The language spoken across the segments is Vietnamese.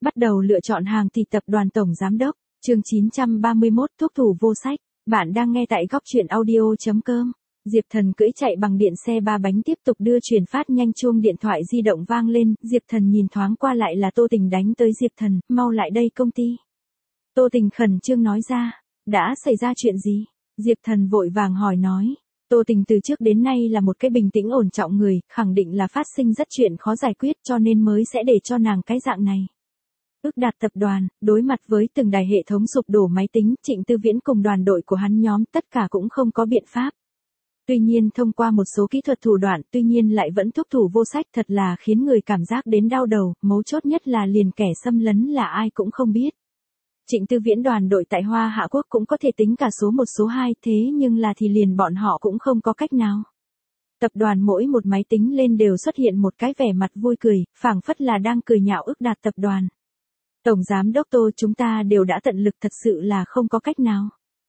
Bắt đầu lựa chọn hàng thì tập đoàn tổng giám đốc, chương 931 thuốc thủ vô sách. Bạn đang nghe tại góc truyện audio.com. Diệp Thần cưỡi chạy bằng điện xe ba bánh tiếp tục đưa truyền phát nhanh, chuông điện thoại di động vang lên, Diệp Thần nhìn thoáng qua lại là Tô Tình đánh tới. Diệp Thần, mau lại đây công ty. Tô Tình khẩn trương nói ra, đã xảy ra chuyện gì? Diệp Thần vội vàng hỏi nói. Tô Tình từ trước đến nay là một cái bình tĩnh ổn trọng người, khẳng định là phát sinh rất chuyện khó giải quyết cho nên mới sẽ để cho nàng cái dạng này. Ước Đạt tập đoàn, đối mặt với từng đài hệ thống sụp đổ máy tính, Trịnh Tư Viễn cùng đoàn đội của hắn nhóm tất cả cũng không có biện pháp. Tuy nhiên thông qua một số kỹ thuật thủ đoạn, tuy nhiên lại vẫn thúc thủ vô sách, thật là khiến người cảm giác đến đau đầu, mấu chốt nhất là liền kẻ xâm lấn là ai cũng không biết. Trịnh Tư Viễn đoàn đội tại Hoa Hạ Quốc cũng có thể tính cả số 1 số 2, thế nhưng là thì liền bọn họ cũng không có cách nào. Tập đoàn mỗi một máy tính lên đều xuất hiện một cái vẻ mặt vui cười, phảng phất là đang cười nhạo Ước Đạt tập đoàn. Tổng giám đốc Tô, chúng ta đều đã tận lực, thật sự là không có cách nào.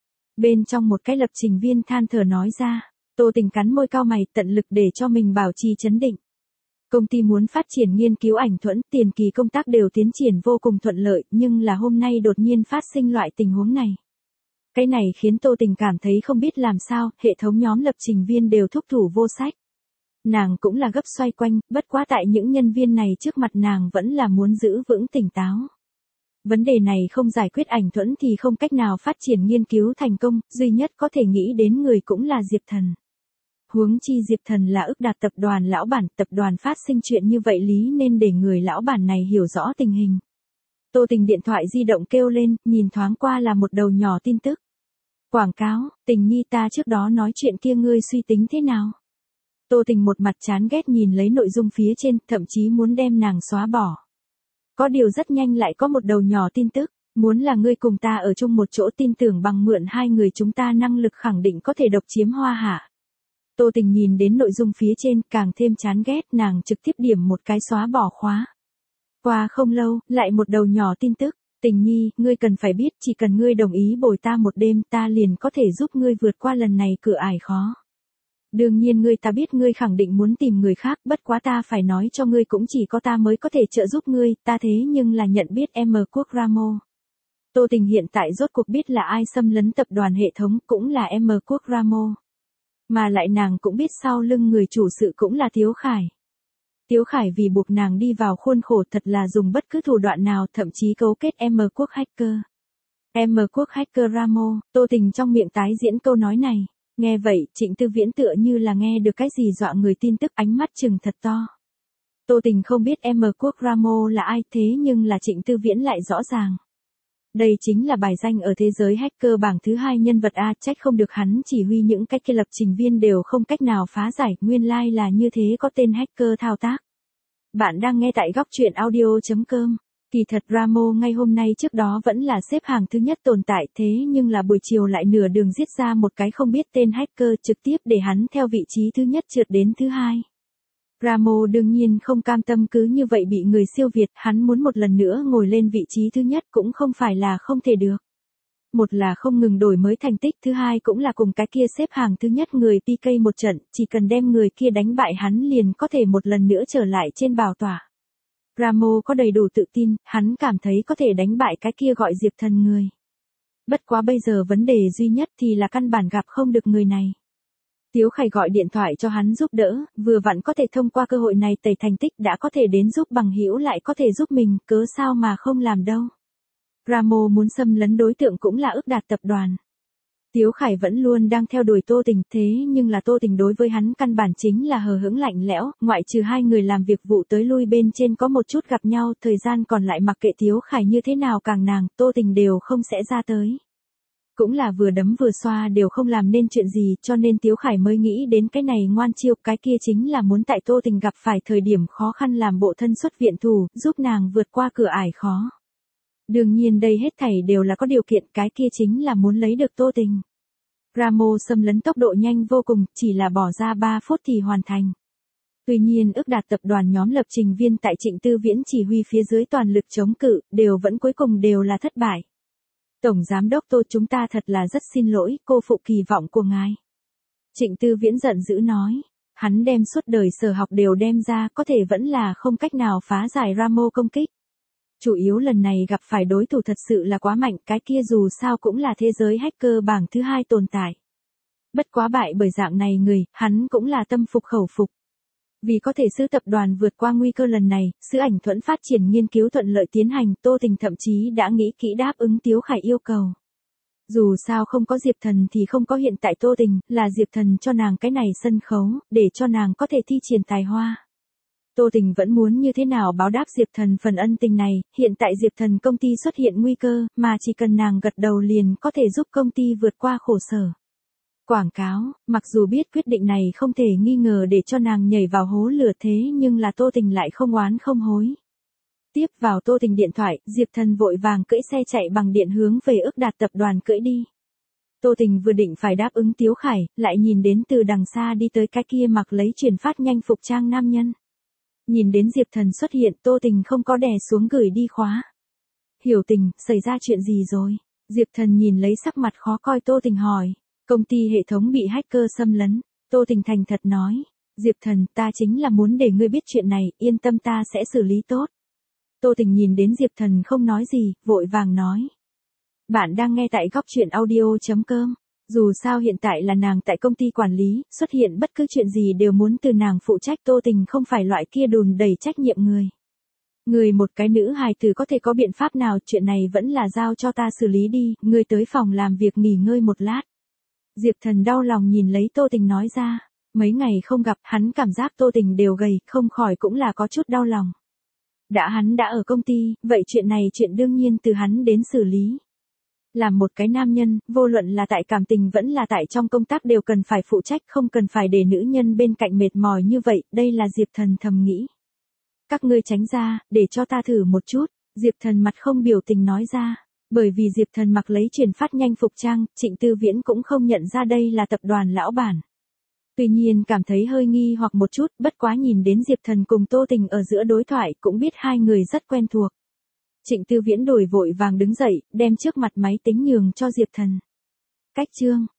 Bên trong một cái lập trình viên than thở nói ra. Tô Tình cắn môi cau mày, tận lực để cho mình bảo trì trấn định. Công ty muốn phát triển nghiên cứu ảnh thuẫn, tiền kỳ công tác đều tiến triển vô cùng thuận lợi, nhưng là hôm nay đột nhiên phát sinh loại tình huống này. Cái này khiến Tô Tình cảm thấy không biết làm sao, hệ thống nhóm lập trình viên đều thúc thủ vô sách. Nàng cũng là gấp xoay quanh, bất quá tại những nhân viên này trước mặt nàng vẫn là muốn giữ vững tỉnh táo. Vấn đề này không giải quyết ảnh thuẫn thì không cách nào phát triển nghiên cứu thành công, duy nhất có thể nghĩ đến người cũng là Diệp Thần. Huống chi Diệp Thần là Ước Đạt tập đoàn lão bản, tập đoàn phát sinh chuyện như vậy lý nên để người lão bản này hiểu rõ tình hình. Tô Tình điện thoại di động kêu lên, nhìn thoáng qua là một đầu nhỏ tin tức. Quảng cáo, Tình nhi ta trước đó nói chuyện kia ngươi suy tính thế nào? Tô Tình một mặt chán ghét nhìn lấy nội dung phía trên, thậm chí muốn đem nàng xóa bỏ. Có điều rất nhanh lại có một đầu nhỏ tin tức, muốn là ngươi cùng ta ở chung một chỗ, tin tưởng bằng mượn hai người chúng ta năng lực khẳng định có thể độc chiếm Hoa Hạ. Tô Tình nhìn đến nội dung phía trên càng thêm chán ghét, nàng trực tiếp điểm một cái xóa bỏ khóa. Qua không lâu, lại một đầu nhỏ tin tức, Tình nhi, ngươi cần phải biết chỉ cần ngươi đồng ý bồi ta một đêm ta liền có thể giúp ngươi vượt qua lần này cửa ải khó. Đương nhiên ta biết ngươi khẳng định muốn tìm người khác, bất quá ta phải nói cho ngươi cũng chỉ có ta mới có thể trợ giúp ngươi, ta thế nhưng là nhận biết M. Quốc Ramo. Tô Tình hiện tại rốt cuộc biết là ai xâm lấn tập đoàn hệ thống, cũng là M. Quốc Ramo. Mà lại nàng cũng biết sau lưng người chủ sự cũng là Tiếu Khải. Tiếu Khải vì buộc nàng đi vào khuôn khổ thật là dùng bất cứ thủ đoạn nào, thậm chí cấu kết M. Quốc Hacker. M. Quốc Hacker Ramo, Tô Tình trong miệng tái diễn câu nói này. Nghe vậy, Trịnh Tư Viễn tựa như là nghe được cái gì dọa người tin tức, ánh mắt trừng thật to. Tô Tình không biết M. Quốc Ramo là ai, thế nhưng là Trịnh Tư Viễn lại rõ ràng. Đây chính là bài danh ở thế giới hacker bảng thứ 2 nhân vật A, trách không được hắn chỉ huy những cái kia lập trình viên đều không cách nào phá giải, nguyên lai là như thế, có tên hacker thao tác. Bạn đang nghe tại góc truyện audio.com. Kỳ thật Ramo ngay hôm nay trước đó vẫn là xếp hàng thứ nhất tồn tại, thế nhưng là buổi chiều lại nửa đường giết ra một cái không biết tên hacker, trực tiếp để hắn theo vị trí thứ nhất trượt đến thứ 2. Ramo đương nhiên không cam tâm cứ như vậy bị người siêu việt, hắn muốn một lần nữa ngồi lên vị trí thứ nhất cũng không phải là không thể được. Một là không ngừng đổi mới thành tích, thứ hai cũng là cùng cái kia xếp hàng thứ nhất người PK một trận, chỉ cần đem người kia đánh bại hắn liền có thể một lần nữa trở lại trên bảo tọa. Ramo có đầy đủ tự tin, hắn cảm thấy có thể đánh bại cái kia gọi Diệp Thần người. Bất quá bây giờ vấn đề duy nhất thì là căn bản gặp không được người này. Tiếu Khải gọi điện thoại cho hắn giúp đỡ, vừa vặn có thể thông qua cơ hội này tẩy thành tích, đã có thể đến giúp bằng hữu lại có thể giúp mình, cớ sao mà không làm đâu. Ramo muốn xâm lấn đối tượng cũng là Ước Đạt tập đoàn. Tiếu Khải vẫn luôn đang theo đuổi Tô Tình, thế nhưng là Tô Tình đối với hắn căn bản chính là hờ hững lạnh lẽo, ngoại trừ hai người làm việc vụ tới lui bên trên có một chút gặp nhau, thời gian còn lại mặc kệ Tiếu Khải như thế nào càng nàng, Tô Tình đều không sẽ ra tới. Cũng là vừa đấm vừa xoa đều không làm nên chuyện gì, cho nên Tiếu Khải mới nghĩ đến cái này ngoan chiêu, cái kia chính là muốn tại Tô Tình gặp phải thời điểm khó khăn làm bộ thân xuất viện thủ, giúp nàng vượt qua cửa ải khó. Đương nhiên đây hết thảy đều là có điều kiện, cái kia chính là muốn lấy được Tô Tình. Ramo xâm lấn tốc độ nhanh vô cùng, chỉ là bỏ ra 3 phút thì hoàn thành. Tuy nhiên Ước Đạt tập đoàn nhóm lập trình viên tại Trịnh Tư Viễn chỉ huy phía dưới toàn lực chống cự, đều vẫn cuối cùng đều là thất bại. Tổng giám đốc Tô, chúng ta thật là rất xin lỗi, cô phụ kỳ vọng của ngài. Trịnh Tư Viễn giận dữ nói, hắn đem suốt đời sở học đều đem ra, có thể vẫn là không cách nào phá giải Ramo công kích. Chủ yếu lần này gặp phải đối thủ thật sự là quá mạnh, cái kia dù sao cũng là thế giới hacker bảng thứ 2 tồn tại. Bất quá bại bởi dạng này người, hắn cũng là tâm phục khẩu phục. Vì có thể giữ tập đoàn vượt qua nguy cơ lần này, sứ ảnh thuẫn phát triển nghiên cứu thuận lợi tiến hành, Tô Tình thậm chí đã nghĩ kỹ đáp ứng Tiếu Khải yêu cầu. Dù sao không có Diệp Thần thì không có hiện tại Tô Tình, là Diệp Thần cho nàng cái này sân khấu, để cho nàng có thể thi triển tài hoa. Tô Tình vẫn muốn như thế nào báo đáp Diệp Thần phần ân tình này, hiện tại Diệp Thần công ty xuất hiện nguy cơ, mà chỉ cần nàng gật đầu liền có thể giúp công ty vượt qua khổ sở. Quảng cáo, mặc dù biết quyết định này không thể nghi ngờ để cho nàng nhảy vào hố lửa thế nhưng là Tô Tình lại không oán không hối. Tiếp vào Tô Tình điện thoại, Diệp Thần vội vàng cưỡi xe chạy bằng điện hướng về ước đạt tập đoàn cưỡi đi. Tô Tình vừa định phải đáp ứng Tiếu Khải, lại nhìn đến từ đằng xa đi tới cái kia mặc lấy chuyển phát nhanh phục trang nam nhân. Nhìn đến Diệp Thần xuất hiện, Tô Tình không có đè xuống gửi đi khóa. Hiểu Tình, xảy ra chuyện gì rồi? Diệp Thần nhìn lấy sắc mặt khó coi Tô Tình hỏi. Công ty hệ thống bị hacker xâm lấn. Tô Tình thành thật nói. Diệp Thần, ta chính là muốn để ngươi biết chuyện này, yên tâm ta sẽ xử lý tốt. Tô Tình nhìn đến Diệp Thần không nói gì, vội vàng nói. Bạn đang nghe tại góc truyện audio.com. Dù sao hiện tại là nàng tại công ty quản lý, xuất hiện bất cứ chuyện gì đều muốn từ nàng phụ trách. Tô Tình không phải loại kia đùn đẩy trách nhiệm người. Người một cái nữ hài tử có thể có biện pháp nào, chuyện này vẫn là giao cho ta xử lý đi, ngươi tới phòng làm việc nghỉ ngơi một lát. Diệp Thần đau lòng nhìn lấy Tô Tình nói ra, mấy ngày không gặp, hắn cảm giác Tô Tình đều gầy, không khỏi cũng là có chút đau lòng. Hắn đã ở công ty, vậy chuyện này chuyện đương nhiên từ hắn đến xử lý. Làm một cái nam nhân, vô luận là tại cảm tình vẫn là tại trong công tác đều cần phải phụ trách, không cần phải để nữ nhân bên cạnh mệt mỏi như vậy, đây là Diệp Thần thầm nghĩ. Các ngươi tránh ra, để cho ta thử một chút, Diệp Thần mặt không biểu tình nói ra. Bởi vì Diệp Thần mặc lấy chuyển phát nhanh phục trang, Trịnh Tư Viễn cũng không nhận ra đây là tập đoàn lão bản. Tuy nhiên cảm thấy hơi nghi hoặc một chút, bất quá nhìn đến Diệp Thần cùng Tô Tình ở giữa đối thoại cũng biết hai người rất quen thuộc. Trịnh Tư Viễn đổi vội vàng đứng dậy, đem trước mặt máy tính nhường cho Diệp Thần. Cách chương.